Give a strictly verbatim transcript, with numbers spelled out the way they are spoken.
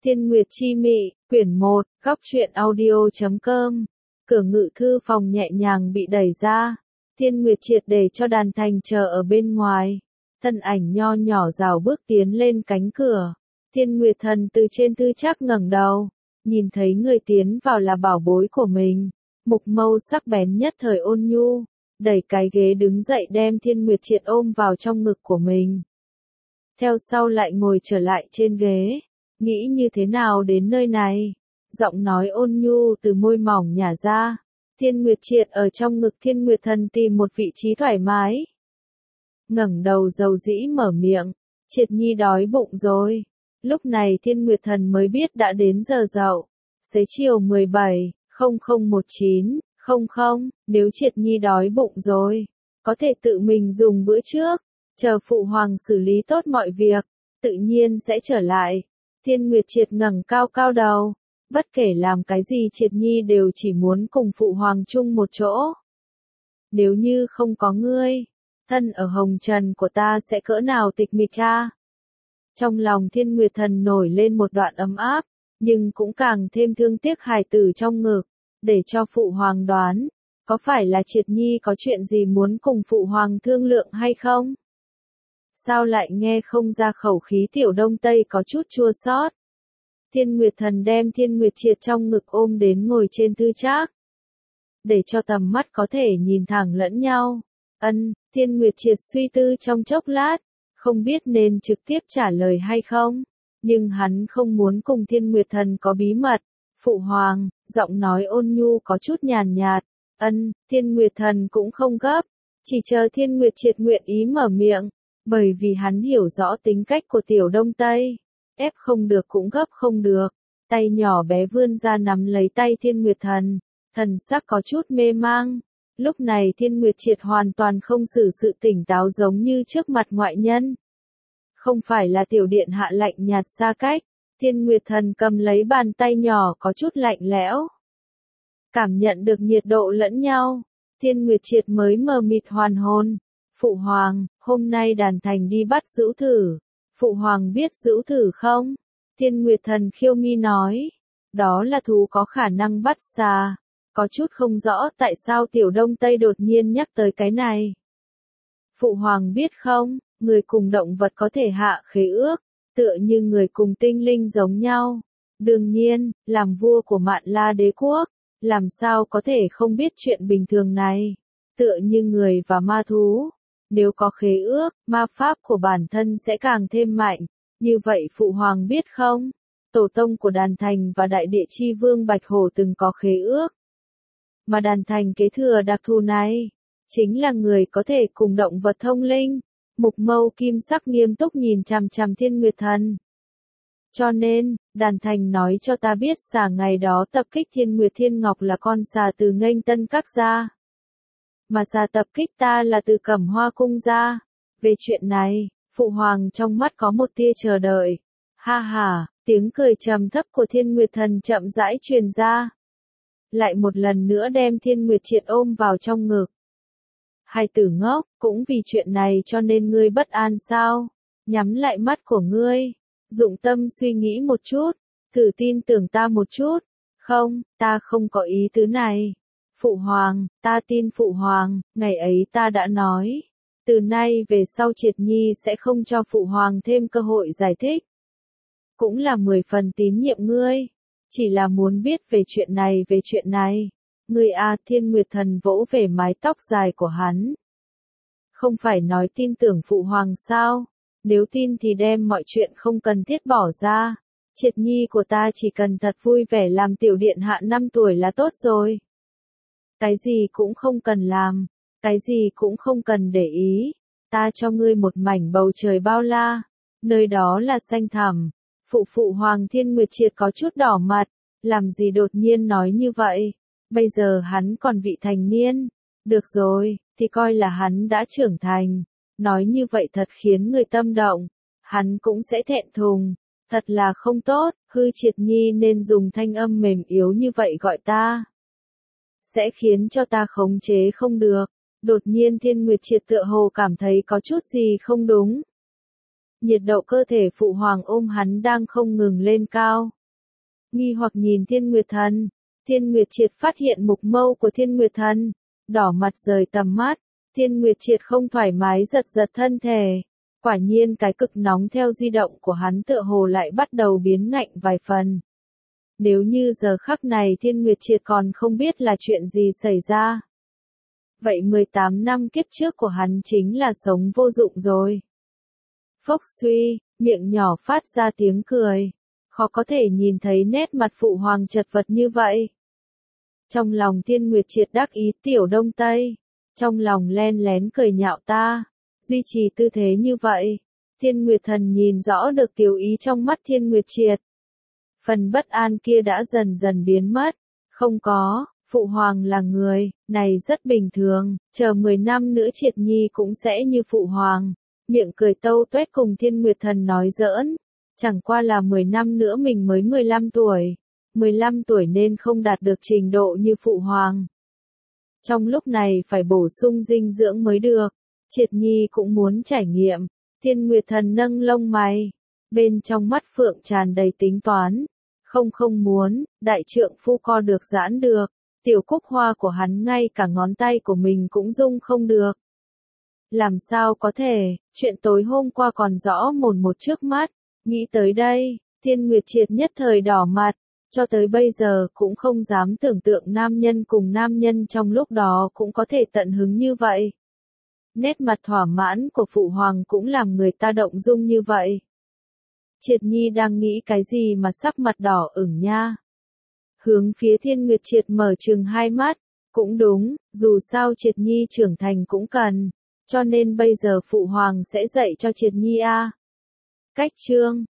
Thiên Nguyệt Chi Mị, quyển một, góc truyện audio chấm com. Cửa ngự thư phòng nhẹ nhàng bị đẩy ra. Thiên Nguyệt triệt để cho Đàn Thành chờ ở bên ngoài. Thân ảnh nho nhỏ rào bước tiến lên cánh cửa. Thiên Nguyệt Thần từ trên thư trác ngẩng đầu, nhìn thấy người tiến vào là bảo bối của mình. Mục mâu sắc bén nhất thời ôn nhu, đẩy cái ghế đứng dậy đem Thiên Nguyệt triệt ôm vào trong ngực của mình. Theo sau lại ngồi trở lại trên ghế. Nghĩ như thế nào đến nơi này? Giọng nói ôn nhu từ môi mỏng nhả ra. Thiên Nguyệt triệt ở trong ngực Thiên Nguyệt Thần tìm một vị trí thoải mái. Ngẩng đầu dầu dĩ mở miệng. Triệt nhi đói bụng rồi. Lúc này Thiên Nguyệt Thần mới biết đã đến giờ dậu. Xế chiều mười bảy, không không một chín, không không, nếu Triệt nhi đói bụng rồi, có thể tự mình dùng bữa trước. Chờ phụ hoàng xử lý tốt mọi việc, tự nhiên sẽ trở lại. Thiên Nguyệt triệt ngẩng cao cao đầu, bất kể làm cái gì Triệt nhi đều chỉ muốn cùng phụ hoàng chung một chỗ. Nếu như không có ngươi, thân ở hồng trần của ta sẽ cỡ nào tịch mịch a. Trong lòng Thiên Nguyệt Thần nổi lên một đoạn ấm áp, nhưng cũng càng thêm thương tiếc hài tử trong ngực, để cho phụ hoàng đoán, có phải là Triệt nhi có chuyện gì muốn cùng phụ hoàng thương lượng hay không? Sao lại nghe không ra khẩu khí Tiểu Đông Tây có chút chua xót. Thiên Nguyệt Thần đem Thiên Nguyệt triệt trong ngực ôm đến ngồi trên thư trác, để cho tầm mắt có thể nhìn thẳng lẫn nhau. Ân, Thiên Nguyệt triệt suy tư trong chốc lát, không biết nên trực tiếp trả lời hay không, nhưng hắn không muốn cùng Thiên Nguyệt Thần có bí mật. Phụ hoàng, giọng nói ôn nhu có chút nhàn nhạt. Ân, Thiên Nguyệt Thần cũng không gấp, chỉ chờ Thiên Nguyệt triệt nguyện ý mở miệng. Bởi vì hắn hiểu rõ tính cách của Tiểu Đông Tây, ép không được cũng gấp không được, tay nhỏ bé vươn ra nắm lấy tay Thiên Nguyệt Thần, thần sắc có chút mê mang. Lúc này Thiên Nguyệt triệt hoàn toàn không xử sự tỉnh táo giống như trước mặt ngoại nhân. Không phải là Tiểu Điện hạ lạnh nhạt xa cách, Thiên Nguyệt Thần cầm lấy bàn tay nhỏ có chút lạnh lẽo. Cảm nhận được nhiệt độ lẫn nhau, Thiên Nguyệt triệt mới mờ mịt hoàn hồn. Phụ hoàng, hôm nay Đàn Thành đi bắt Dữu Thử. Phụ hoàng biết Dữu Thử không? Thiên Nguyệt Thần khiêu mi nói. Đó là thú có khả năng bắt xà. Có chút không rõ tại sao Tiểu Đông Tây đột nhiên nhắc tới cái này. Phụ hoàng biết không, người cùng động vật có thể hạ khế ước, tựa như người cùng tinh linh giống nhau. Đương nhiên, làm vua của Mạn La Đế quốc, làm sao có thể không biết chuyện bình thường này. Tựa như người và ma thú. Nếu có khế ước, ma pháp của bản thân sẽ càng thêm mạnh. Như vậy phụ hoàng biết không? Tổ tông của Đàn Thành và Đại Địa Chi Vương Bạch Hổ từng có khế ước. Mà Đàn Thành kế thừa đặc thù này, chính là người có thể cùng động vật thông linh. Mục mâu kim sắc nghiêm túc nhìn chằm chằm Thiên Nguyệt Thần. Cho nên, Đàn Thành nói cho ta biết xà ngày đó tập kích Thiên Nguyệt Thiên Ngọc là con xà từ Nghênh Tân Các gia. Mà xà tập kích ta là từ Cẩm Hoa cung ra. Về chuyện này, phụ hoàng trong mắt có một tia chờ đợi. Ha ha, tiếng cười trầm thấp của Thiên Nguyệt Thần chậm rãi truyền ra. Lại một lần nữa đem Thiên Nguyệt triệt ôm vào trong ngực. Hai tử ngốc, cũng vì chuyện này cho nên ngươi bất an sao? Nhắm lại mắt của ngươi, dụng tâm suy nghĩ một chút, thử tin tưởng ta một chút. Không, ta không có ý tứ này. Phụ hoàng, ta tin phụ hoàng, ngày ấy ta đã nói. Từ nay về sau Triệt nhi sẽ không cho phụ hoàng thêm cơ hội giải thích. Cũng là mười phần tín nhiệm ngươi. Chỉ là muốn biết về chuyện này về chuyện này. Ngươi a Thiên Nguyệt Thần vỗ về mái tóc dài của hắn. Không phải nói tin tưởng phụ hoàng sao? Nếu tin thì đem mọi chuyện không cần thiết bỏ ra. Triệt nhi của ta chỉ cần thật vui vẻ làm Tiểu Điện hạ năm tuổi là tốt rồi. Cái gì cũng không cần làm, cái gì cũng không cần để ý, ta cho ngươi một mảnh bầu trời bao la, nơi đó là xanh thẳm. Phụ phụ hoàng Thiên Nguyệt triệt có chút đỏ mặt, làm gì đột nhiên nói như vậy, bây giờ hắn còn vị thành niên, được rồi, thì coi là hắn đã trưởng thành, nói như vậy thật khiến người tâm động, hắn cũng sẽ thẹn thùng, thật là không tốt, hư Triệt nhi nên dùng thanh âm mềm yếu như vậy gọi ta. Sẽ khiến cho ta khống chế không được. Đột nhiên Thiên Nguyệt triệt tựa hồ cảm thấy có chút gì không đúng. Nhiệt độ cơ thể phụ hoàng ôm hắn đang không ngừng lên cao. Nghi hoặc nhìn Thiên Nguyệt Thần, Thiên Nguyệt Triệt phát hiện mục mâu của Thiên Nguyệt Thần, đỏ mặt rời tầm mắt, Thiên Nguyệt Triệt không thoải mái giật giật thân thể. Quả nhiên cái cực nóng theo di động của hắn tựa hồ lại bắt đầu biến ngạnh vài phần. Nếu như giờ khắc này Thiên Nguyệt Triệt còn không biết là chuyện gì xảy ra. Vậy mười tám năm kiếp trước của hắn chính là sống vô dụng rồi. Phốc suy, miệng nhỏ phát ra tiếng cười. Khó có thể nhìn thấy nét mặt phụ hoàng chật vật như vậy. Trong lòng Thiên Nguyệt Triệt đắc ý tiểu Đông Tây. Trong lòng len lén cười nhạo ta. Duy trì tư thế như vậy. Thiên Nguyệt Thần nhìn rõ được tiểu ý trong mắt Thiên Nguyệt Triệt. Phần bất an kia đã dần dần biến mất. Không có, phụ hoàng là người, này rất bình thường, chờ mười năm nữa Triệt Nhi cũng sẽ như phụ hoàng. Miệng cười tâu tuét cùng Thiên Nguyệt Thần nói giỡn. Chẳng qua là mười năm nữa mình mới mười lăm tuổi. mười lăm tuổi nên không đạt được trình độ như phụ hoàng. Trong lúc này phải bổ sung dinh dưỡng mới được. Triệt Nhi cũng muốn trải nghiệm. Thiên Nguyệt Thần nâng lông mày. Bên trong mắt phượng tràn đầy tính toán. Không không muốn, đại trượng phu co được giãn được. Tiểu cúc hoa của hắn ngay cả ngón tay của mình cũng rung không được. Làm sao có thể, chuyện tối hôm qua còn rõ mồn một trước mắt. Nghĩ tới đây, Thiên Nguyệt Triệt nhất thời đỏ mặt. Cho tới bây giờ cũng không dám tưởng tượng nam nhân cùng nam nhân trong lúc đó cũng có thể tận hứng như vậy. Nét mặt thỏa mãn của phụ hoàng cũng làm người ta động dung như vậy. Triệt Nhi đang nghĩ cái gì mà sắc mặt đỏ ửng nha. Hướng phía Thiên Nguyệt Triệt mở trừng hai mắt. Cũng đúng, dù sao Triệt Nhi trưởng thành cũng cần. Cho nên bây giờ phụ hoàng sẽ dạy cho Triệt Nhi a. Cách chương